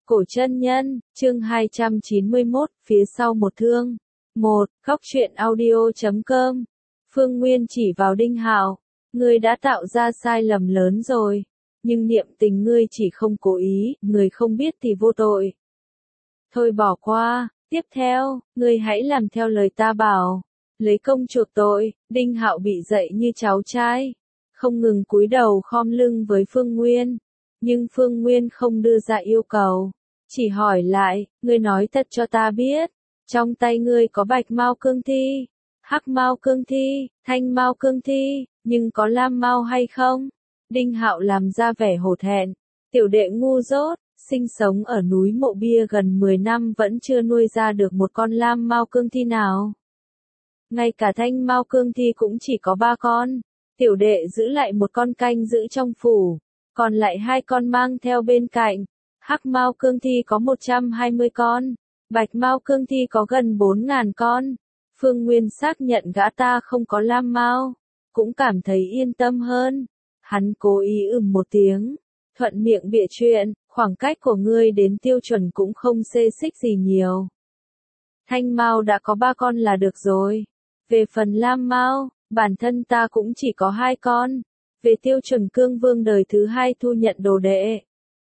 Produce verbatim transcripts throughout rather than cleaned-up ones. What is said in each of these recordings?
Cổ chân nhân, chương hai trăm chín mươi mốt, phía sau một thương. một. Góc truyện audio chấm com. Phương Nguyên chỉ vào Đinh Hạo, ngươi đã tạo ra sai lầm lớn rồi, nhưng niệm tình ngươi chỉ không cố ý, người không biết thì vô tội. Thôi bỏ qua, tiếp theo, ngươi hãy làm theo lời ta bảo, lấy công chuộc tội. Đinh Hạo bị dạy như cháu trai, không ngừng cúi đầu khom lưng với Phương Nguyên, nhưng Phương Nguyên không đưa ra yêu cầu, chỉ hỏi lại, ngươi nói thật cho ta biết, trong tay ngươi có bạch mao cương thi, hắc mao cương thi, thanh mao cương thi, nhưng có lam mao hay không? Đinh Hạo làm ra vẻ hổ thẹn, tiểu đệ ngu dốt, sinh sống ở núi Mộ Bia gần mười năm vẫn chưa nuôi ra được một con lam mao cương thi nào. Ngay cả thanh mao cương thi cũng chỉ có ba con, tiểu đệ giữ lại một con canh giữ trong phủ, còn lại hai con mang theo bên cạnh. Hắc mao cương thi có một trăm hai mươi con, bạch mao cương thi có gần bốn nghìn con. Phương Nguyên xác nhận gã ta không có lam mao, cũng cảm thấy yên tâm hơn. Hắn cố ý ừm một tiếng, thuận miệng bịa chuyện, khoảng cách của ngươi đến tiêu chuẩn cũng không xê xích gì nhiều. Thanh mao đã có ba con là được rồi. Về phần lam mao, bản thân ta cũng chỉ có hai con. Về tiêu chuẩn cương vương đời thứ hai thu nhận đồ đệ.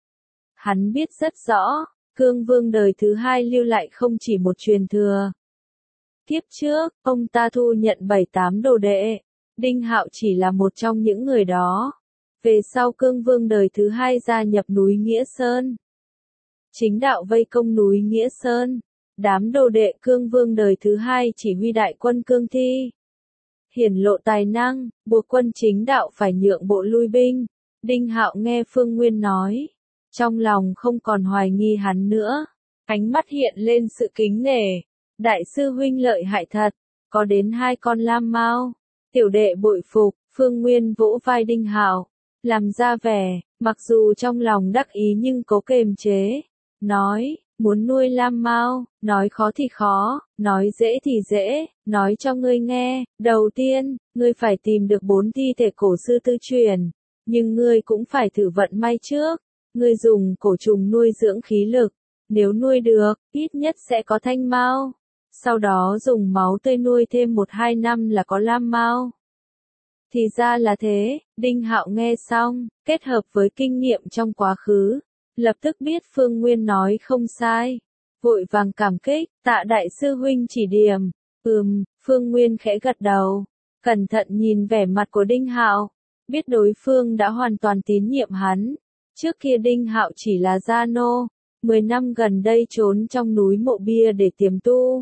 Hắn biết rất rõ, cương vương đời thứ hai lưu lại không chỉ một truyền thừa. Kiếp trước, ông ta thu nhận bảy tám đồ đệ, Đinh Hạo chỉ là một trong những người đó. Về sau cương vương đời thứ hai gia nhập núi Nghĩa Sơn. Chính đạo vây công núi Nghĩa Sơn, đám đồ đệ cương vương đời thứ hai chỉ huy đại quân cương thi. Hiển lộ tài năng, buộc quân chính đạo phải nhượng bộ lui binh. Đinh Hạo nghe Phương Nguyên nói, trong lòng không còn hoài nghi hắn nữa, ánh mắt hiện lên sự kính nể. Đại sư huynh lợi hại thật, có đến hai con lam mao, tiểu đệ bội phục. Phương Nguyên vỗ vai Đinh Hạo, làm ra vẻ, mặc dù trong lòng đắc ý nhưng cố kềm chế, nói, muốn nuôi lam mao, nói khó thì khó, nói dễ thì dễ, nói cho ngươi nghe, đầu tiên, ngươi phải tìm được bốn thi thể cổ sư tư truyền, nhưng ngươi cũng phải thử vận may trước. Ngươi dùng cổ trùng nuôi dưỡng khí lực, nếu nuôi được, ít nhất sẽ có thanh mao. Sau đó dùng máu tươi nuôi thêm một hai năm là có lam mao. Thì ra là thế, Đinh Hạo nghe xong, kết hợp với kinh nghiệm trong quá khứ, lập tức biết Phương Nguyên nói không sai. Vội vàng cảm kích, tạ đại sư huynh chỉ điểm. Ừm, Phương Nguyên khẽ gật đầu, cẩn thận nhìn vẻ mặt của Đinh Hạo, biết đối phương đã hoàn toàn tín nhiệm hắn. Trước kia Đinh Hạo chỉ là gia nô, mười năm gần đây trốn trong núi Mộ Bia để tiềm tu.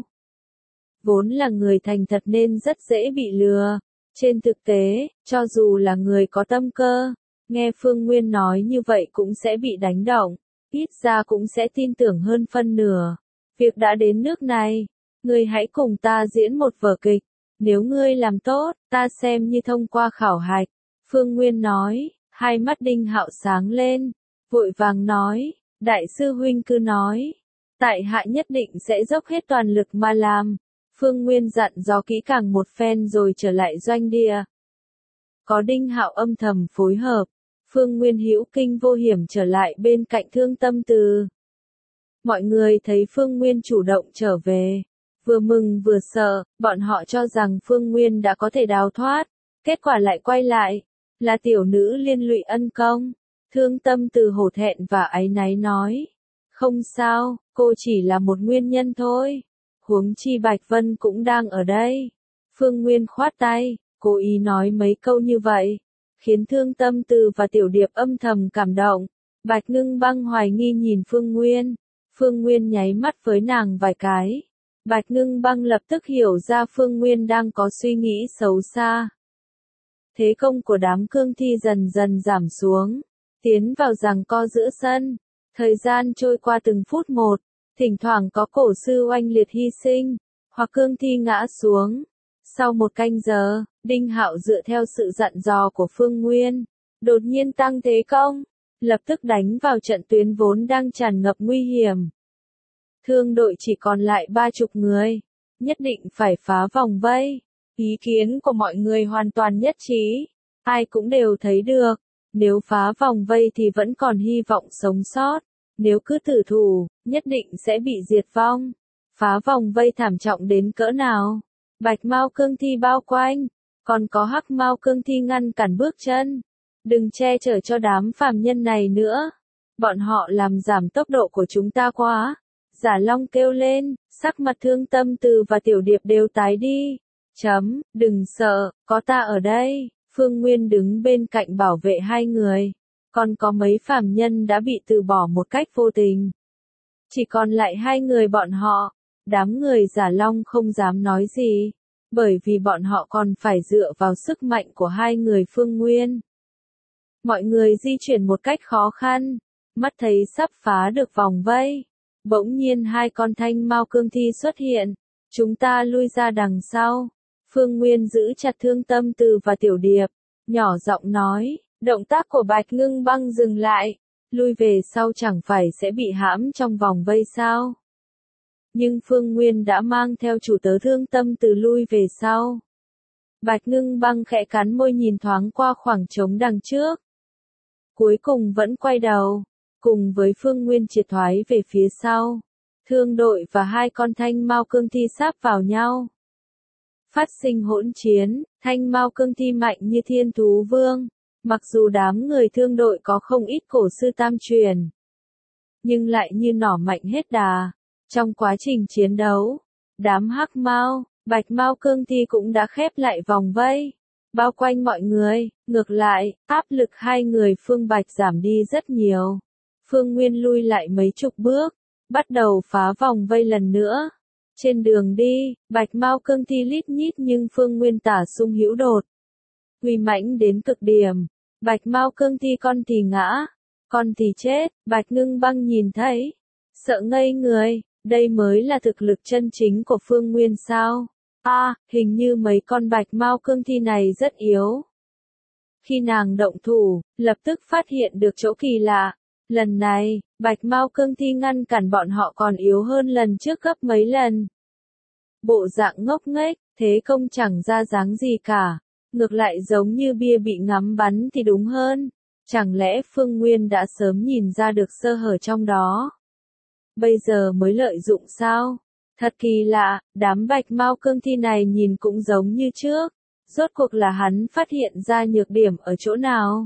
Vốn là người thành thật nên rất dễ bị lừa. Trên thực tế, cho dù là người có tâm cơ, nghe Phương Nguyên nói như vậy cũng sẽ bị đánh động, ít ra cũng sẽ tin tưởng hơn phân nửa. Việc đã đến nước này, ngươi hãy cùng ta diễn một vở kịch, nếu ngươi làm tốt, ta xem như thông qua khảo hạch. Phương Nguyên nói. Hai mắt Đinh Hạo sáng lên, vội vàng nói, đại sư huynh cứ nói, tại hạ nhất định sẽ dốc hết toàn lực mà làm. Phương Nguyên dặn dò kỹ càng một phen rồi trở lại doanh địa. Có Đinh Hạo âm thầm phối hợp, Phương Nguyên hữu kinh vô hiểm trở lại bên cạnh Thương Tâm Từ. Mọi người thấy Phương Nguyên chủ động trở về, vừa mừng vừa sợ, bọn họ cho rằng Phương Nguyên đã có thể đào thoát, kết quả lại quay lại. Là tiểu nữ liên lụy ân công. Thương Tâm Từ hổ thẹn và áy náy nói. Không sao, cô chỉ là một nguyên nhân thôi. Huống chi Bạch Vân cũng đang ở đây. Phương Nguyên khoát tay, cố ý nói mấy câu như vậy, khiến Thương Tâm Từ và Tiểu Điệp âm thầm cảm động. Bạch Ngưng Băng hoài nghi nhìn Phương Nguyên. Phương Nguyên nháy mắt với nàng vài cái. Bạch Ngưng Băng lập tức hiểu ra Phương Nguyên đang có suy nghĩ xấu xa. Thế công của đám cương thi dần dần giảm xuống, tiến vào giằng co giữa sân. Thời gian trôi qua từng phút một, thỉnh thoảng có cổ sư oanh liệt hy sinh, hoặc cương thi ngã xuống. Sau một canh giờ, Đinh Hạo dựa theo sự dặn dò của Phương Nguyên, đột nhiên tăng thế công, lập tức đánh vào trận tuyến vốn đang tràn ngập nguy hiểm. Thương đội chỉ còn lại ba chục người, nhất định phải phá vòng vây. Ý kiến của mọi người hoàn toàn nhất trí, ai cũng đều thấy được, nếu phá vòng vây thì vẫn còn hy vọng sống sót, Nếu cứ tử thủ, nhất định sẽ bị diệt vong. Phá vòng vây thảm trọng đến cỡ nào? Bạch Mao cương thi bao quanh, còn có Hắc Mao cương thi ngăn cản bước chân. Đừng che chở cho đám phàm nhân này nữa. Bọn họ làm giảm tốc độ của chúng ta quá. Giả Long kêu lên, sắc mặt Thương Tâm Từ và Tiểu Điệp đều tái đi. Chấm, đừng sợ, có ta ở đây. Phương Nguyên đứng bên cạnh bảo vệ hai người. Còn có mấy phàm nhân đã bị từ bỏ một cách vô tình. Chỉ còn lại hai người bọn họ. Đám người Giả Long không dám nói gì. Bởi vì bọn họ còn phải dựa vào sức mạnh của hai người Phương Nguyên. Mọi người di chuyển một cách khó khăn. Mắt thấy sắp phá được vòng vây. Bỗng nhiên hai con thanh mao cương thi xuất hiện. Chúng ta lui ra đằng sau. Phương Nguyên giữ chặt Thương Tâm Từ và Tiểu Điệp. Nhỏ giọng nói, động tác của Bạch Ngưng Băng dừng lại. Lui về sau chẳng phải sẽ bị hãm trong vòng vây sao? Nhưng Phương Nguyên đã mang theo chủ tớ Thương Tâm Từ lui về sau. Bạch Ngưng Băng khẽ cắn môi nhìn thoáng qua khoảng trống đằng trước. Cuối cùng vẫn quay đầu. Cùng với Phương Nguyên triệt thoái về phía sau. Thương đội và hai con thanh mao cương thi sáp vào nhau. Phát sinh hỗn chiến, thanh mao cương thi mạnh như thiên thú vương. Mặc dù đám người thương đội có không ít cổ sư tam truyền. Nhưng lại như nỏ mạnh hết đà. Trong quá trình chiến đấu, đám hắc mao, bạch mao cương thi cũng đã khép lại vòng vây. Bao quanh mọi người, ngược lại, áp lực hai người Phương Bạch giảm đi rất nhiều. Phương Nguyên lui lại mấy chục bước, bắt đầu phá vòng vây lần nữa. Trên đường đi, bạch mao cương thi lít nhít nhưng Phương Nguyên tả sung hữu đột. Uy mãnh đến cực điểm, bạch mao cương thi con thì ngã, con thì chết, Bạch Ngưng Băng nhìn thấy. Sợ ngây người, đây mới là thực lực chân chính của Phương Nguyên sao? A, à, hình như mấy con bạch mao cương thi này rất yếu. Khi nàng động thủ, lập tức phát hiện được chỗ kỳ lạ. Lần này, bạch mao cương thi ngăn cản bọn họ còn yếu hơn lần trước gấp mấy lần. Bộ dạng ngốc nghếch, thế công chẳng ra dáng gì cả. Ngược lại giống như bia bị ngắm bắn thì đúng hơn. Chẳng lẽ Phương Nguyên đã sớm nhìn ra được sơ hở trong đó? Bây giờ mới lợi dụng sao? Thật kỳ lạ, đám bạch mao cương thi này nhìn cũng giống như trước. Rốt cuộc là hắn phát hiện ra nhược điểm ở chỗ nào?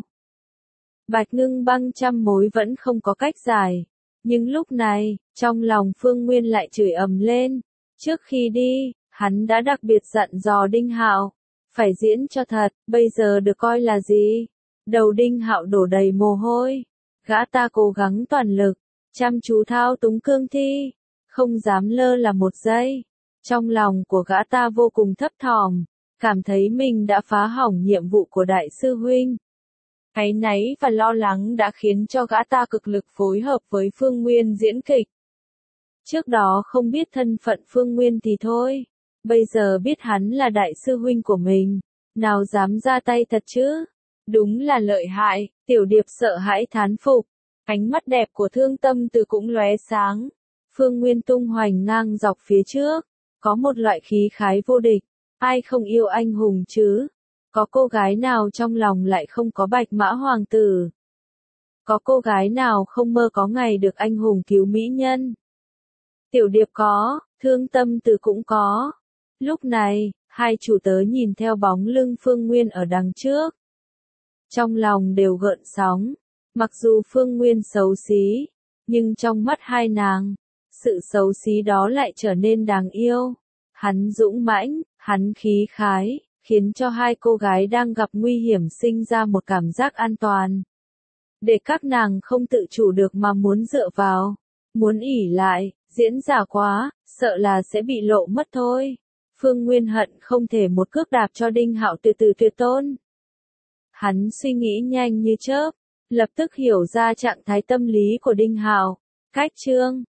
Bạch Ngưng Băng trăm mối vẫn không có cách giải. Nhưng lúc này, trong lòng Phương Nguyên lại chửi ầm lên. Trước khi đi, hắn đã đặc biệt dặn dò Đinh Hạo. Phải diễn cho thật, bây giờ được coi là gì? Đầu Đinh Hạo đổ đầy mồ hôi. Gã ta cố gắng toàn lực, chăm chú thao túng cương thi. Không dám lơ là một giây. Trong lòng của gã ta vô cùng thấp thỏm. Cảm thấy mình đã phá hỏng nhiệm vụ của đại sư huynh. Áy náy và lo lắng đã khiến cho gã ta cực lực phối hợp với Phương Nguyên diễn kịch. Trước đó không biết thân phận Phương Nguyên thì thôi. Bây giờ biết hắn là đại sư huynh của mình. Nào dám ra tay thật chứ? Đúng là lợi hại, Tiểu Điệp sợ hãi thán phục. Ánh mắt đẹp của Thương Tâm Từ cũng lóe sáng. Phương Nguyên tung hoành ngang dọc phía trước. Có một loại khí khái vô địch. Ai không yêu anh hùng chứ? Có cô gái nào trong lòng lại không có bạch mã hoàng tử? Có cô gái nào không mơ có ngày được anh hùng cứu mỹ nhân? Tiểu Điệp có, Thương Tâm Từ cũng có. Lúc này, hai chủ tớ nhìn theo bóng lưng Phương Nguyên ở đằng trước. Trong lòng đều gợn sóng. Mặc dù Phương Nguyên xấu xí, nhưng trong mắt hai nàng, sự xấu xí đó lại trở nên đáng yêu. Hắn dũng mãnh, hắn khí khái, khiến cho hai cô gái đang gặp nguy hiểm sinh ra một cảm giác an toàn. Để các nàng không tự chủ được mà muốn dựa vào, muốn ỉ lại, diễn giả quá, sợ là sẽ bị lộ mất thôi. Phương Nguyên hận không thể một cước đạp cho Đinh Hạo từ từ tuyệt tôn. Hắn suy nghĩ nhanh như chớp, lập tức hiểu ra trạng thái tâm lý của Đinh Hạo. Cách chương